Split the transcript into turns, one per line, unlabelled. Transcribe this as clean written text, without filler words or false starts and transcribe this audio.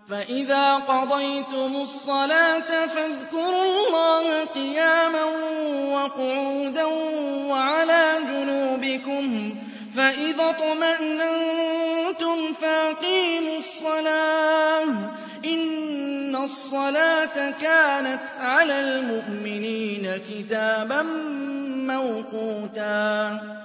فَإِذَا قَضَيْتُمُ الصَّلَاةَ فَاذْكُرُوا اللَّهَ قِيَامًا وَقُعُودًا وَعَلَىٰ جُنُوبِكُمْ فَإِذَا اطْمَأْنَنتُمْ فَأَقِيمُوا الصَّلَاةَ ۚ إِنَّ الصَّلَاةَ كَانَتْ عَلَى الْمُؤْمِنِينَ كِتَابًا مَّوْقُوتًا